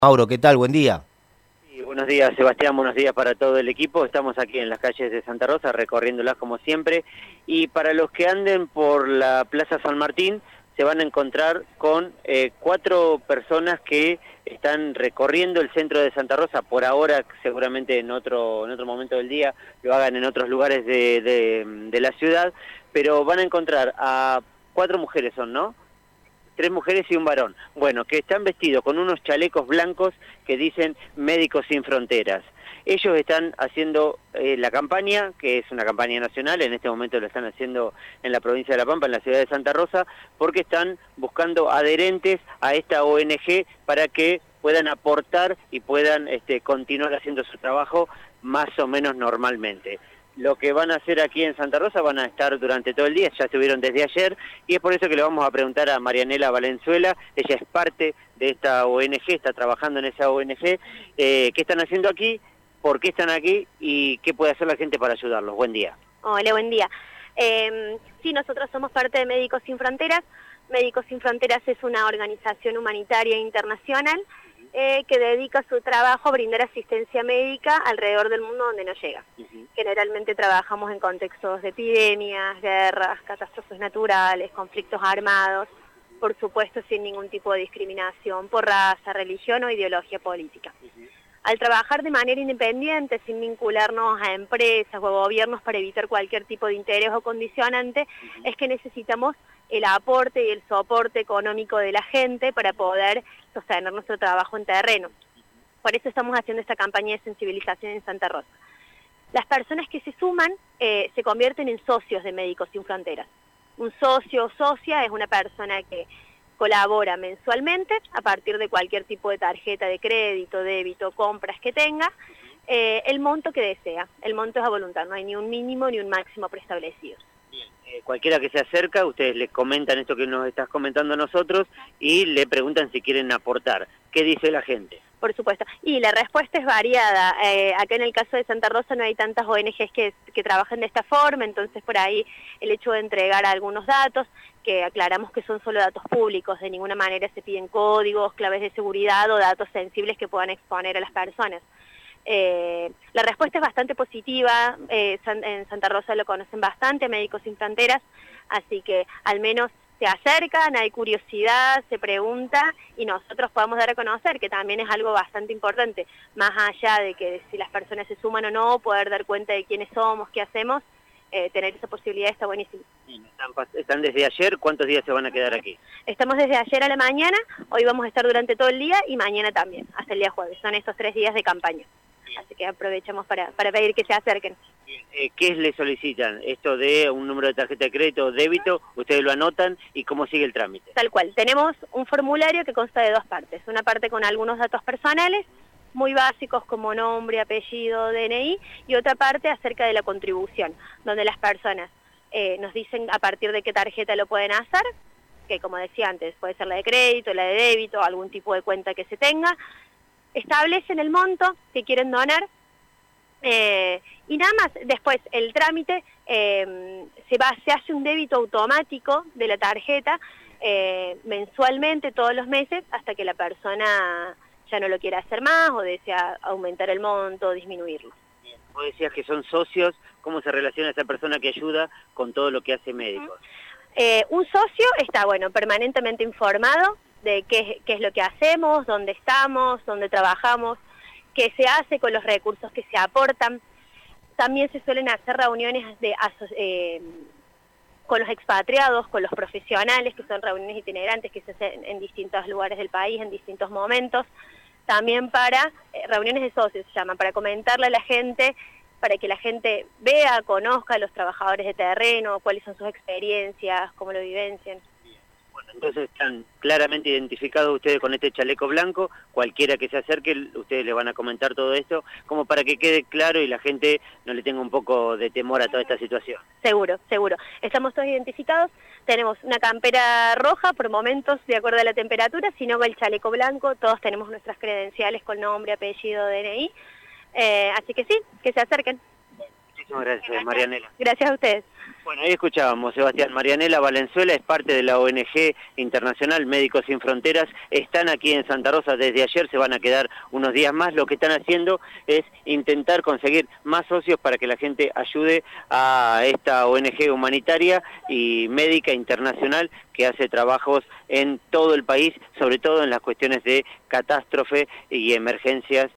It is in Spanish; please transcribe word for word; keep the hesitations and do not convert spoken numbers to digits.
Mauro, ¿qué tal? Buen día. Sí, buenos días, Sebastián, buenos días para todo el equipo. Estamos aquí en las calles de Santa Rosa, recorriéndolas como siempre. Y para los que anden por la Plaza San Martín, se van a encontrar con eh, cuatro personas que están recorriendo el centro de Santa Rosa. Por ahora, seguramente en otro, en otro momento del día, lo hagan en otros lugares de, de, de la ciudad, pero van a encontrar a cuatro mujeres, son, ¿no? Tres mujeres y un varón, bueno, que están vestidos con unos chalecos blancos que dicen Médicos Sin Fronteras. Ellos están haciendo eh, la campaña, que es una campaña nacional, en este momento lo están haciendo en la provincia de La Pampa, en la ciudad de Santa Rosa, porque están buscando adherentes a esta O N G para que puedan aportar y puedan este, continuar haciendo su trabajo más o menos normalmente. Lo que van a hacer aquí en Santa Rosa van a estar durante todo el día, ya estuvieron desde ayer, y es por eso que le vamos a preguntar a Marianela Valenzuela. Ella es parte de esta O N G, está trabajando en esa O N G. Eh, ¿Qué están haciendo aquí? ¿Por qué están aquí? ¿Y qué puede hacer la gente para ayudarlos? Buen día. Hola, buen día. Eh, sí, nosotros somos parte de Médicos Sin Fronteras. Médicos Sin Fronteras es una organización humanitaria internacional Eh, que dedica su trabajo a brindar asistencia médica alrededor del mundo donde no llega. Uh-huh. Generalmente trabajamos en contextos de epidemias, guerras, catástrofes naturales, conflictos armados, por supuesto sin ningún tipo de discriminación por raza, religión o ideología política. Uh-huh. Al trabajar de manera independiente, sin vincularnos a empresas o a gobiernos para evitar cualquier tipo de interés o condicionante, uh-huh. es que necesitamos el aporte y el soporte económico de la gente para poder sostener nuestro trabajo en terreno. Por eso estamos haciendo esta campaña de sensibilización en Santa Rosa. Las personas que se suman eh, se convierten en socios de Médicos Sin Fronteras. Un socio o socia es una persona que colabora mensualmente a partir de cualquier tipo de tarjeta de crédito, débito, compras que tenga, eh, el monto que desea. El monto es a voluntad, no hay ni un mínimo ni un máximo preestablecido. Eh, cualquiera que se acerca, ustedes les comentan esto que nos estás comentando a nosotros y le preguntan si quieren aportar. ¿Qué dice la gente? Por supuesto. Y la respuesta es variada. Eh, acá en el caso de Santa Rosa no hay tantas O N Ges que, que trabajan de esta forma, entonces por ahí el hecho de entregar algunos datos, que aclaramos que son solo datos públicos, de ninguna manera se piden códigos, claves de seguridad o datos sensibles que puedan exponer a las personas. Eh, la respuesta es bastante positiva, eh, en Santa Rosa lo conocen bastante, Médicos Sin Fronteras, así que al menos se acercan, hay curiosidad, se pregunta y nosotros podemos dar a conocer, que también es algo bastante importante, más allá de que si las personas se suman o no, poder dar cuenta de quiénes somos, qué hacemos, eh, tener esa posibilidad está buenísimo. ¿Están, ¿Están desde ayer? ¿Cuántos días se van a quedar aquí? Estamos desde ayer a la mañana, hoy vamos a estar durante todo el día y mañana también, hasta el día jueves, son estos tres días de campaña. Así que aprovechamos para, para pedir que se acerquen. Eh, ¿Qué le solicitan? ¿Esto de un número de tarjeta de crédito o débito? ¿Ustedes lo anotan? ¿Y cómo sigue el trámite? Tal cual. Tenemos un formulario que consta de dos partes. Una parte con algunos datos personales, muy básicos como nombre, apellido, D N I, y otra parte acerca de la contribución, donde las personas eh, nos dicen a partir de qué tarjeta lo pueden hacer, que como decía antes, puede ser la de crédito, la de débito, algún tipo de cuenta que se tenga, establecen el monto que quieren donar eh, y nada más. Después el trámite eh, se va, se hace un débito automático de la tarjeta eh, mensualmente todos los meses hasta que la persona ya no lo quiera hacer más o desea aumentar el monto o disminuirlo. Bien. Vos decías que son socios, ¿cómo se relaciona esa persona que ayuda con todo lo que hace Médicos? Eh, un socio está, bueno, permanentemente informado de qué, qué es lo que hacemos, dónde estamos, dónde trabajamos, qué se hace con los recursos que se aportan. También se suelen hacer reuniones de, eh, con los expatriados, con los profesionales, que son reuniones itinerantes que se hacen en distintos lugares del país, en distintos momentos. También para, eh, reuniones de socios se llaman, para comentarle a la gente, para que la gente vea, conozca a los trabajadores de terreno, cuáles son sus experiencias, cómo lo vivencian. Entonces están claramente identificados ustedes con este chaleco blanco, cualquiera que se acerque, ustedes les van a comentar todo esto, como para que quede claro y la gente no le tenga un poco de temor a toda esta situación. Seguro, seguro. Estamos todos identificados, tenemos una campera roja por momentos de acuerdo a la temperatura, si no el chaleco blanco, todos tenemos nuestras credenciales con nombre, apellido, D N I, eh, así que sí, que se acerquen. Muchísimas gracias, Marianela. Gracias a ustedes. Bueno, ahí escuchábamos, Sebastián. Marianela Valenzuela es parte de la O N G internacional Médicos Sin Fronteras. Están aquí en Santa Rosa desde ayer, se van a quedar unos días más. Lo que están haciendo es intentar conseguir más socios para que la gente ayude a esta O N G humanitaria y médica internacional que hace trabajos en todo el país, sobre todo en las cuestiones de catástrofe y emergencias